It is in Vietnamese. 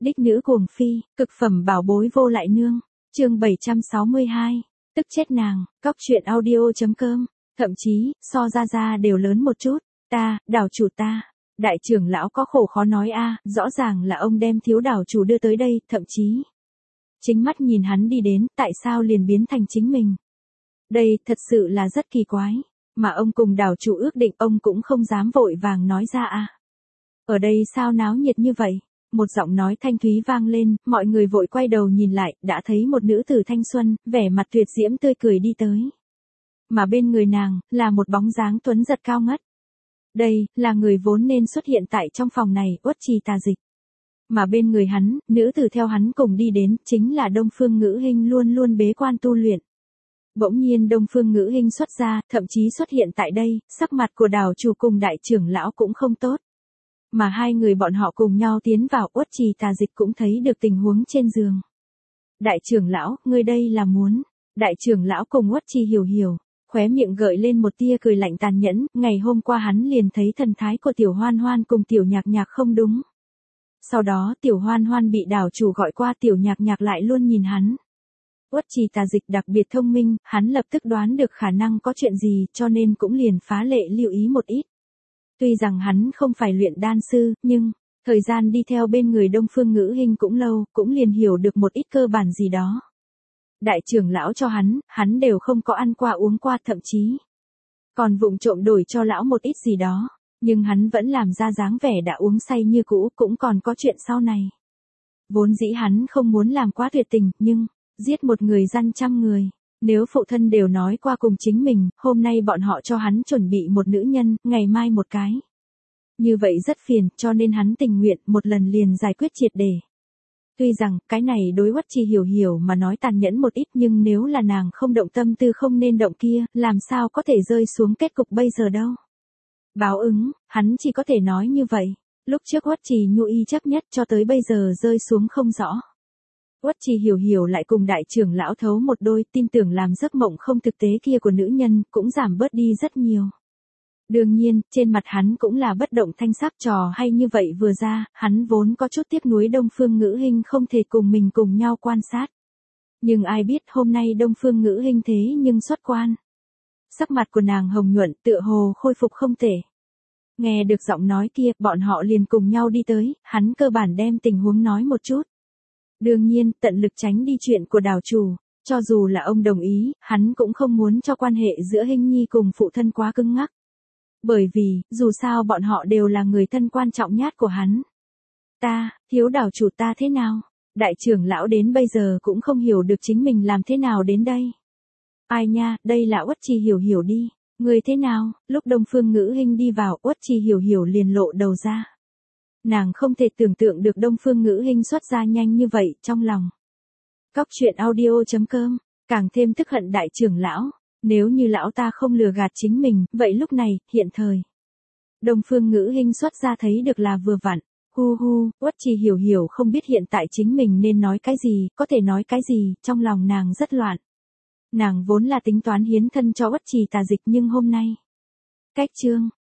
Đích nữ cuồng phi, cực phẩm bảo bối vô lại nương. Chương 762. Tức chết nàng. Cóc truyện audio.com. Thậm chí, so ra đều lớn một chút. Ta, đảo chủ ta. Đại trưởng lão có khổ khó nói a, rõ ràng là ông đem thiếu đảo chủ đưa tới đây, thậm chí chính mắt nhìn hắn đi đến, tại sao liền biến thành chính mình. Đây thật sự là rất kỳ quái, mà ông cùng đảo chủ ước định ông cũng không dám vội vàng nói ra a. Ở đây sao náo nhiệt như vậy? Một giọng nói thanh thúy vang lên, mọi người vội quay đầu nhìn lại, đã thấy một nữ tử thanh xuân, vẻ mặt tuyệt diễm tươi cười đi tới. Mà bên người nàng, là một bóng dáng tuấn giật cao ngất. Đây, là người vốn nên xuất hiện tại trong phòng này, Uất Trì Tà Dịch. Mà bên người hắn, nữ tử theo hắn cùng đi đến, chính là Đông Phương Ngữ Hinh luôn luôn bế quan tu luyện. Bỗng nhiên Đông Phương Ngữ Hinh xuất ra, thậm chí xuất hiện tại đây, sắc mặt của đảo chủ cùng đại trưởng lão cũng không tốt. Mà hai người bọn họ cùng nhau tiến vào, Uất Trì Tà Dịch cũng thấy được tình huống trên giường. Đại trưởng lão, ngươi đây là muốn. Đại trưởng lão cùng Uất Trì hiểu, khóe miệng gợi lên một tia cười lạnh tàn nhẫn, ngày hôm qua hắn liền thấy thần thái của Tiểu Hoan Hoan cùng Tiểu Nhạc Nhạc không đúng. Sau đó Tiểu Hoan Hoan bị đảo chủ gọi qua, Tiểu Nhạc Nhạc lại luôn nhìn hắn. Uất Trì Tà Dịch đặc biệt thông minh, hắn lập tức đoán được khả năng có chuyện gì, cho nên cũng liền phá lệ lưu ý một ít. Tuy rằng hắn không phải luyện đan sư, nhưng thời gian đi theo bên người Đông Phương Ngữ Hinh cũng lâu, cũng liền hiểu được một ít cơ bản gì đó. Đại trưởng lão cho hắn đều không có ăn qua uống qua, thậm chí còn vụng trộm đổi cho lão một ít gì đó, nhưng hắn vẫn làm ra dáng vẻ đã uống say như cũ, cũng còn có chuyện sau này. Vốn dĩ hắn không muốn làm quá tuyệt tình, nhưng giết một người dân 100 người. Nếu phụ thân đều nói qua cùng chính mình, hôm nay bọn họ cho hắn chuẩn bị một nữ nhân, ngày mai một cái. Như vậy rất phiền, cho nên hắn tình nguyện một lần liền giải quyết triệt để. Tuy rằng, cái này đối Uất Trì hiểu mà nói tàn nhẫn một ít, nhưng nếu là nàng không động tâm tư không nên động kia, làm sao có thể rơi xuống kết cục bây giờ đâu. Báo ứng, hắn chỉ có thể nói như vậy. Lúc trước Uất Trì nhu y chấp nhất cho tới bây giờ rơi xuống không rõ. Uất Trì hiểu lại cùng đại trưởng lão thấu một đôi, tin tưởng làm giấc mộng không thực tế kia của nữ nhân, cũng giảm bớt đi rất nhiều. Đương nhiên, trên mặt hắn cũng là bất động thanh sắc, trò hay như vậy vừa ra, hắn vốn có chút tiếc nuối Đông Phương Ngữ Hinh không thể cùng mình cùng nhau quan sát. Nhưng ai biết hôm nay Đông Phương Ngữ Hinh thế nhưng xuất quan. Sắc mặt của nàng hồng nhuận, tựa hồ khôi phục không thể. Nghe được giọng nói kia, bọn họ liền cùng nhau đi tới, hắn cơ bản đem tình huống nói một chút. Đương nhiên, tận lực tránh đi chuyện của đảo chủ, cho dù là ông đồng ý, hắn cũng không muốn cho quan hệ giữa Hinh Nhi cùng phụ thân quá cứng ngắc. Bởi vì, dù sao bọn họ đều là người thân quan trọng nhất của hắn. Ta, thiếu đảo chủ ta thế nào? Đại trưởng lão đến bây giờ cũng không hiểu được chính mình làm thế nào đến đây. Ai nha, đây là Uất Trì hiểu đi. Người thế nào? Lúc Đông Phương Ngữ Hinh đi vào, Uất Trì hiểu liền lộ đầu ra. Nàng không thể tưởng tượng được Đông Phương Ngữ Hinh xuất ra nhanh như vậy, trong lòng. Cóc truyện audio.com, càng thêm tức hận đại trưởng lão. Nếu như lão ta không lừa gạt chính mình, vậy lúc này, hiện thời. Đông Phương Ngữ Hinh xuất ra thấy được là vừa vặn. Uất Trì hiểu không biết hiện tại chính mình nên nói cái gì, có thể nói cái gì, trong lòng nàng rất loạn. Nàng vốn là tính toán hiến thân cho Uất Trì Tà Dịch, nhưng hôm nay. Cách chương.